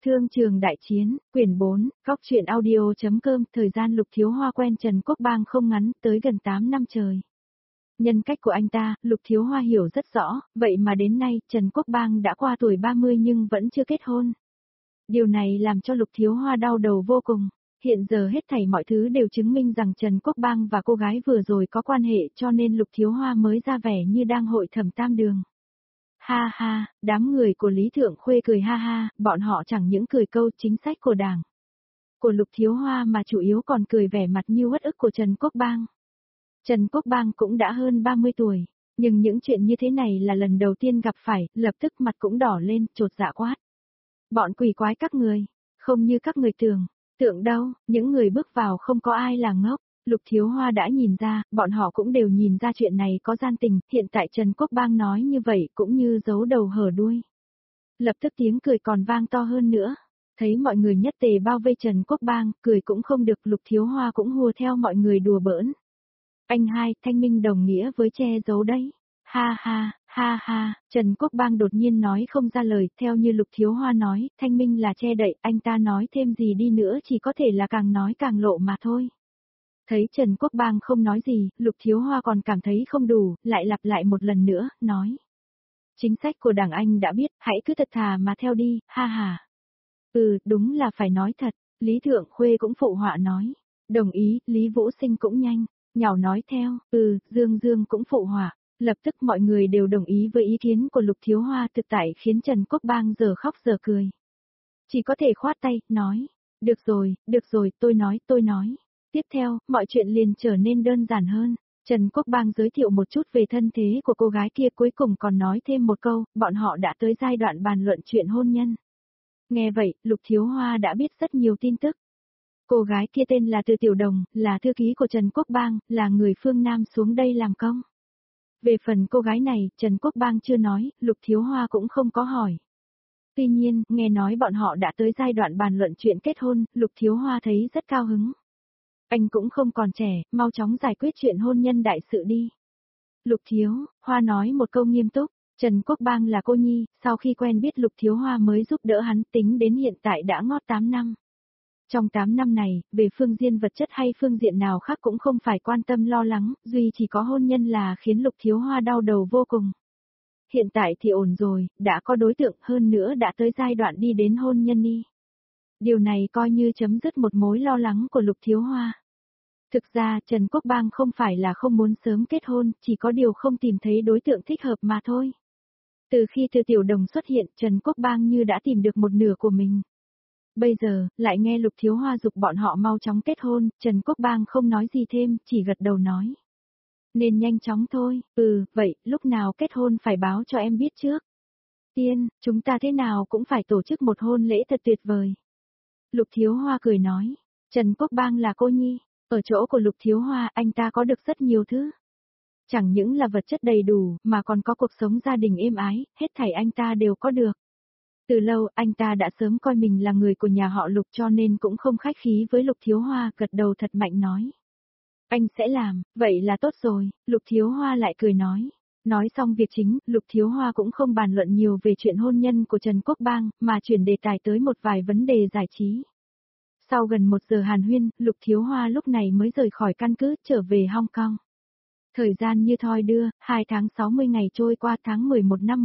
Thương trường đại chiến, quyển 4, góc truyện audio.com. Thời gian Lục Thiếu Hoa quen Trần Quốc Bang không ngắn, tới gần 8 năm trời. Nhân cách của anh ta, Lục Thiếu Hoa hiểu rất rõ, vậy mà đến nay, Trần Quốc Bang đã qua tuổi 30 nhưng vẫn chưa kết hôn. Điều này làm cho Lục Thiếu Hoa đau đầu vô cùng. Hiện giờ hết thảy mọi thứ đều chứng minh rằng Trần Quốc Bang và cô gái vừa rồi có quan hệ, cho nên Lục Thiếu Hoa mới ra vẻ như đang hội thẩm tam đường. Ha ha, đám người của Lý Thượng Khuê cười ha ha, bọn họ chẳng những cười câu chính sách của Đảng, của Lục Thiếu Hoa mà chủ yếu còn cười vẻ mặt như uất ức của Trần Quốc Bang. Trần Quốc Bang cũng đã hơn 30 tuổi, nhưng những chuyện như thế này là lần đầu tiên gặp phải, lập tức mặt cũng đỏ lên, chột dạ quát. Bọn quỷ quái các người, không như các người tưởng đâu, những người bước vào không có ai là ngốc. Lục Thiếu Hoa đã nhìn ra, bọn họ cũng đều nhìn ra chuyện này có gian tình, hiện tại Trần Quốc Bang nói như vậy cũng như giấu đầu hở đuôi. Lập tức tiếng cười còn vang to hơn nữa, thấy mọi người nhất tề bao vây Trần Quốc Bang, cười cũng không được, Lục Thiếu Hoa cũng hùa theo mọi người đùa bỡn. Anh hai, thanh minh đồng nghĩa với che giấu đấy. Ha ha, Trần Quốc Bang đột nhiên nói không ra lời, theo như Lục Thiếu Hoa nói, thanh minh là che đậy, anh ta nói thêm gì đi nữa chỉ có thể là càng nói càng lộ mà thôi. Thấy Trần Quốc Bang không nói gì, Lục Thiếu Hoa còn cảm thấy không đủ, lại lặp lại một lần nữa, nói. Chính sách của Đảng anh đã biết, hãy cứ thật thà mà theo đi, ha ha. Đúng là phải nói thật, Lý Thượng Khuê cũng phụ họa nói. Đồng ý, Lý Vũ Sinh cũng nhanh, nhào nói theo, Dương cũng phụ họa. Lập tức mọi người đều đồng ý với ý kiến của Lục Thiếu Hoa, thực tại khiến Trần Quốc Bang giờ khóc giờ cười. Chỉ có thể khoát tay, nói. Được rồi, tôi nói. Tiếp theo, mọi chuyện liền trở nên đơn giản hơn. Trần Quốc Bang giới thiệu một chút về thân thế của cô gái kia, cuối cùng còn nói thêm một câu, bọn họ đã tới giai đoạn bàn luận chuyện hôn nhân. Nghe vậy, Lục Thiếu Hoa đã biết rất nhiều tin tức. Cô gái kia tên là Từ Tiểu Đồng, là thư ký của Trần Quốc Bang, là người phương Nam xuống đây làm công. Về phần cô gái này, Trần Quốc Bang chưa nói, Lục Thiếu Hoa cũng không có hỏi. Tuy nhiên, nghe nói bọn họ đã tới giai đoạn bàn luận chuyện kết hôn, Lục Thiếu Hoa thấy rất cao hứng. Anh cũng không còn trẻ, mau chóng giải quyết chuyện hôn nhân đại sự đi. Lục Thiếu Hoa nói một câu nghiêm túc, Trần Quốc Bang là cô nhi, sau khi quen biết Lục Thiếu Hoa mới giúp đỡ hắn, tính đến hiện tại đã ngót 8 năm. Trong 8 năm này, về phương diện vật chất hay phương diện nào khác cũng không phải quan tâm lo lắng, duy chỉ có hôn nhân là khiến Lục Thiếu Hoa đau đầu vô cùng. Hiện tại thì ổn rồi, đã có đối tượng, hơn nữa đã tới giai đoạn đi đến hôn nhân đi. Điều này coi như chấm dứt một mối lo lắng của Lục Thiếu Hoa. Thực ra Trần Quốc Bang không phải là không muốn sớm kết hôn, chỉ có điều không tìm thấy đối tượng thích hợp mà thôi. Từ khi Từ Tiểu Đồng xuất hiện, Trần Quốc Bang như đã tìm được một nửa của mình. Bây giờ, lại nghe Lục Thiếu Hoa giục bọn họ mau chóng kết hôn, Trần Quốc Bang không nói gì thêm, chỉ gật đầu nói. Nên nhanh chóng thôi, vậy, lúc nào kết hôn phải báo cho em biết trước. Tiên, chúng ta thế nào cũng phải tổ chức một hôn lễ thật tuyệt vời. Lục Thiếu Hoa cười nói, Trần Quốc Bang là cô nhi, ở chỗ của Lục Thiếu Hoa anh ta có được rất nhiều thứ. Chẳng những là vật chất đầy đủ, mà còn có cuộc sống gia đình êm ái, hết thảy anh ta đều có được. Từ lâu, anh ta đã sớm coi mình là người của nhà họ Lục cho nên cũng không khách khí với Lục Thiếu Hoa, gật đầu thật mạnh nói. Anh sẽ làm, vậy là tốt rồi, Lục Thiếu Hoa lại cười nói. Nói xong việc chính, Lục Thiếu Hoa cũng không bàn luận nhiều về chuyện hôn nhân của Trần Quốc Bang, mà chuyển đề tài tới một vài vấn đề giải trí. Sau gần 1 giờ hàn huyên, Lục Thiếu Hoa lúc này mới rời khỏi căn cứ, trở về Hong Kong. Thời gian như thoi đưa, 2 tháng 60 ngày trôi qua, tháng 11 năm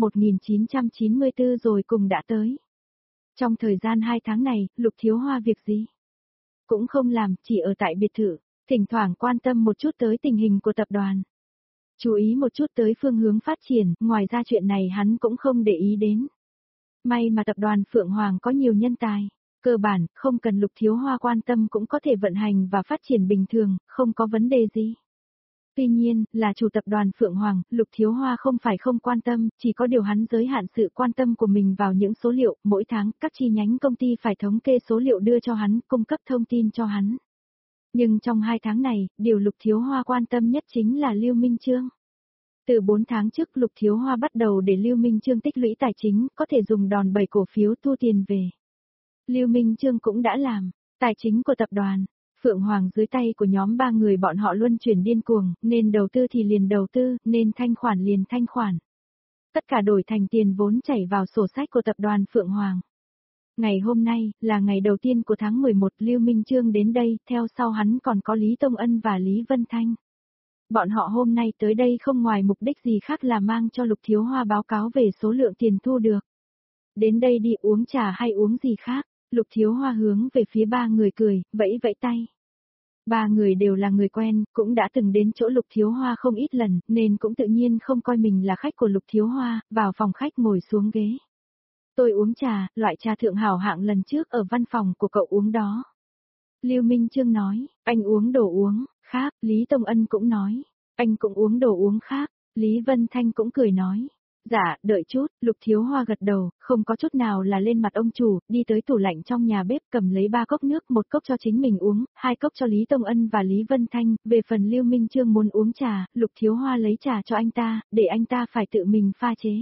1994 rồi cùng đã tới. Trong thời gian 2 tháng này, Lục Thiếu Hoa việc gì cũng không làm, chỉ ở tại biệt thự, thỉnh thoảng quan tâm một chút tới tình hình của tập đoàn. Chú ý một chút tới phương hướng phát triển, ngoài ra chuyện này hắn cũng không để ý đến. May mà tập đoàn Phượng Hoàng có nhiều nhân tài, cơ bản, không cần Lục Thiếu Hoa quan tâm cũng có thể vận hành và phát triển bình thường, không có vấn đề gì. Tuy nhiên, là chủ tập đoàn Phượng Hoàng, Lục Thiếu Hoa không phải không quan tâm, chỉ có điều hắn giới hạn sự quan tâm của mình vào những số liệu, mỗi tháng, các chi nhánh công ty phải thống kê số liệu đưa cho hắn, cung cấp thông tin cho hắn. Nhưng trong 2 tháng này, điều Lục Thiếu Hoa quan tâm nhất chính là Lưu Minh Chương. Từ 4 tháng trước Lục Thiếu Hoa bắt đầu để Lưu Minh Chương tích lũy tài chính, có thể dùng đòn bẩy cổ phiếu thu tiền về. Lưu Minh Chương cũng đã làm, tài chính của tập đoàn Phượng Hoàng dưới tay của nhóm 3 người bọn họ luân chuyển điên cuồng, nên đầu tư thì liền đầu tư, nên thanh khoản liền thanh khoản. Tất cả đổi thành tiền vốn chảy vào sổ sách của tập đoàn Phượng Hoàng. Ngày hôm nay, là ngày đầu tiên của tháng 11, Lưu Minh Chương đến đây, theo sau hắn còn có Lý Tông Ân và Lý Vân Thanh. Bọn họ hôm nay tới đây không ngoài mục đích gì khác là mang cho Lục Thiếu Hoa báo cáo về số lượng tiền thu được. Đến đây đi uống trà hay uống gì khác, Lục Thiếu Hoa hướng về phía ba người cười, vẫy vẫy tay. Ba người đều là người quen, cũng đã từng đến chỗ Lục Thiếu Hoa không ít lần, nên cũng tự nhiên không coi mình là khách của Lục Thiếu Hoa, vào phòng khách ngồi xuống ghế. Tôi uống trà, loại trà thượng hảo hạng lần trước ở văn phòng của cậu uống đó. Lưu Minh Chương nói, anh uống đồ uống khác, Lý Tông Ân cũng nói, anh cũng uống đồ uống khác, Lý Vân Thanh cũng cười nói. Dạ, đợi chút, Lục Thiếu Hoa gật đầu, không có chút nào là lên mặt ông chủ, đi tới tủ lạnh trong nhà bếp cầm lấy 3 cốc nước, 1 cốc cho chính mình uống, 2 cốc cho Lý Tông Ân và Lý Vân Thanh, về phần Lưu Minh Chương muốn uống trà, Lục Thiếu Hoa lấy trà cho anh ta, để anh ta phải tự mình pha chế.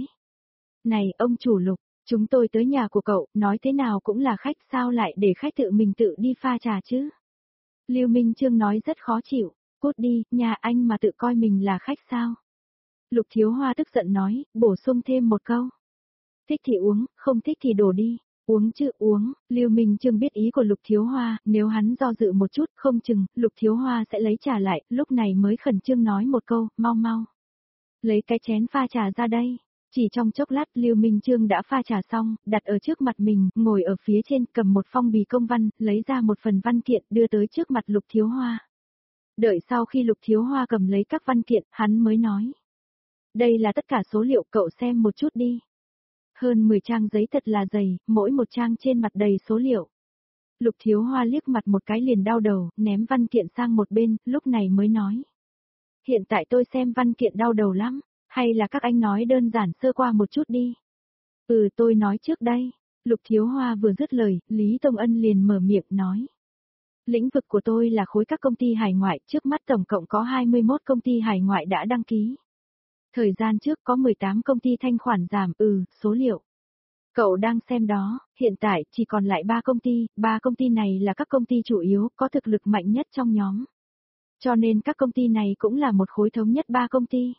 Này, ông chủ Lục, chúng tôi tới nhà của cậu, nói thế nào cũng là khách, sao lại để khách tự mình tự đi pha trà chứ? Lưu Minh Chương nói rất khó chịu, cút đi, nhà anh mà tự coi mình là khách sao? Lục Thiếu Hoa tức giận nói, bổ sung thêm một câu. Thích thì uống, không thích thì đổ đi. Uống chứ uống, Lưu Minh Chương biết ý của Lục Thiếu Hoa, nếu hắn do dự một chút không chừng, Lục Thiếu Hoa sẽ lấy trà lại, lúc này mới khẩn trương nói một câu, mau mau. Lấy cái chén pha trà ra đây. Chỉ trong chốc lát Lưu Minh Chương đã pha trà xong, đặt ở trước mặt mình, ngồi ở phía trên cầm một phong bì công văn, lấy ra một phần văn kiện đưa tới trước mặt Lục Thiếu Hoa. Đợi sau khi Lục Thiếu Hoa cầm lấy các văn kiện, hắn mới nói. Đây là tất cả số liệu, cậu xem một chút đi. Hơn 10 trang giấy thật là dày, mỗi một trang trên mặt đầy số liệu. Lục Thiếu Hoa liếc mặt một cái liền đau đầu, ném văn kiện sang một bên, lúc này mới nói. Hiện tại tôi xem văn kiện đau đầu lắm, hay là các anh nói đơn giản sơ qua một chút đi. Tôi nói trước đây. Lục Thiếu Hoa vừa dứt lời, Lý Tông Ân liền mở miệng nói. Lĩnh vực của tôi là khối các công ty hải ngoại, trước mắt tổng cộng có 21 công ty hải ngoại đã đăng ký. Thời gian trước có 18 công ty thanh khoản giảm, số liệu. Cậu đang xem đó, hiện tại chỉ còn lại 3 công ty này là các công ty chủ yếu, có thực lực mạnh nhất trong nhóm. Cho nên các công ty này cũng là một khối thống nhất 3 công ty.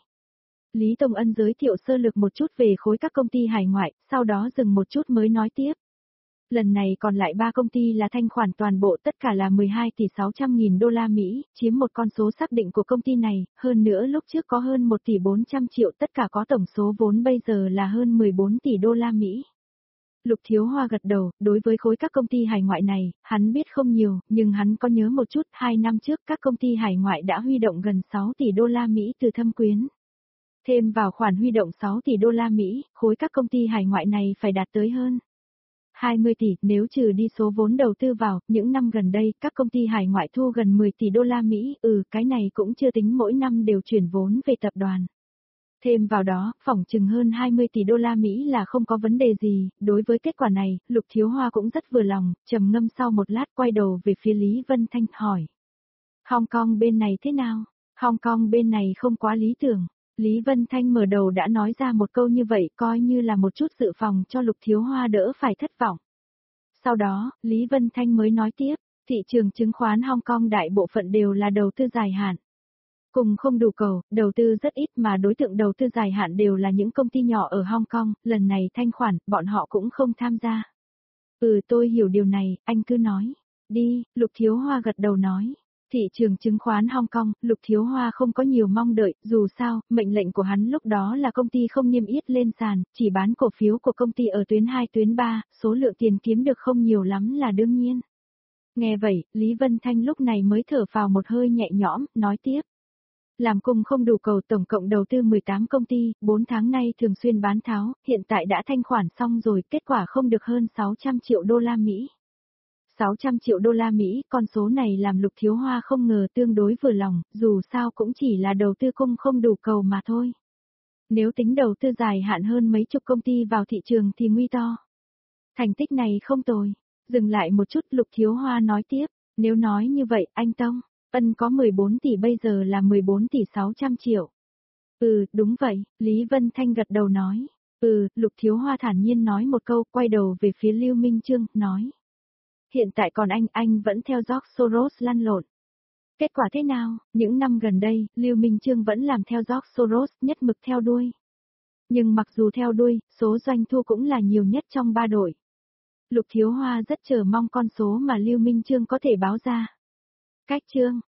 Lý Tông Ân giới thiệu sơ lược một chút về khối các công ty hải ngoại, sau đó dừng một chút mới nói tiếp. Lần này còn lại 3 công ty là thanh khoản toàn bộ tất cả là 12 tỷ 600 nghìn đô la Mỹ, chiếm một con số xác định của công ty này, hơn nữa lúc trước có hơn 1 tỷ 400 triệu tất cả có tổng số vốn bây giờ là hơn 14 tỷ đô la Mỹ. Lục Thiếu Hoa gật đầu, đối với khối các công ty hải ngoại này, hắn biết không nhiều, nhưng hắn có nhớ một chút, 2 năm trước các công ty hải ngoại đã huy động gần 6 tỷ đô la Mỹ từ thâm quyến. Thêm vào khoản huy động 6 tỷ đô la Mỹ, khối các công ty hải ngoại này phải đạt tới hơn 20 tỷ, nếu trừ đi số vốn đầu tư vào, những năm gần đây, các công ty hải ngoại thu gần 10 tỷ đô la Mỹ, cái này cũng chưa tính mỗi năm đều chuyển vốn về tập đoàn. Thêm vào đó, phỏng chừng hơn 20 tỷ đô la Mỹ là không có vấn đề gì, đối với kết quả này, Lục Thiếu Hoa cũng rất vừa lòng, trầm ngâm sau một lát quay đầu về phía Lý Vân Thanh hỏi. Hong Kong bên này thế nào? Hong Kong bên này không quá lý tưởng. Lý Vân Thanh mở đầu đã nói ra một câu như vậy coi như là một chút dự phòng cho Lục Thiếu Hoa đỡ phải thất vọng. Sau đó, Lý Vân Thanh mới nói tiếp, thị trường chứng khoán Hong Kong đại bộ phận đều là đầu tư dài hạn. Cùng không đủ cầu, đầu tư rất ít mà đối tượng đầu tư dài hạn đều là những công ty nhỏ ở Hong Kong, lần này thanh khoản, bọn họ cũng không tham gia. Tôi hiểu điều này, anh cứ nói. Đi, Lục Thiếu Hoa gật đầu nói. Thị trường chứng khoán Hong Kong, Lục Thiếu Hoa không có nhiều mong đợi, dù sao, mệnh lệnh của hắn lúc đó là công ty không niêm yết lên sàn, chỉ bán cổ phiếu của công ty ở tuyến 2 tuyến 3, số lượng tiền kiếm được không nhiều lắm là đương nhiên. Nghe vậy, Lý Vân Thanh lúc này mới thở phào một hơi nhẹ nhõm, nói tiếp. Làm cung không đủ cầu tổng cộng đầu tư 18 công ty, 4 tháng nay thường xuyên bán tháo, hiện tại đã thanh khoản xong rồi, kết quả không được hơn 600 triệu đô la Mỹ. 600 triệu đô la Mỹ, con số này làm Lục Thiếu Hoa không ngờ tương đối vừa lòng, dù sao cũng chỉ là đầu tư cung không đủ cầu mà thôi. Nếu tính đầu tư dài hạn hơn mấy chục công ty vào thị trường thì nguy to. Thành tích này không tồi. Dừng lại một chút Lục Thiếu Hoa nói tiếp, nếu nói như vậy anh Tông, Ân có 14 tỷ bây giờ là 14 tỷ 600 triệu. Đúng vậy, Lý Vân Thanh gật đầu nói. Lục Thiếu Hoa thản nhiên nói một câu, quay đầu về phía Lưu Minh Chương, nói. Hiện tại còn anh vẫn theo George Soros lăn lộn. Kết quả thế nào? Những năm gần đây, Lưu Minh Chương vẫn làm theo George Soros, nhất mực theo đuôi. Nhưng mặc dù theo đuôi, số doanh thu cũng là nhiều nhất trong 3 đội. Lục Thiếu Hoa rất chờ mong con số mà Lưu Minh Chương có thể báo ra. Cách chương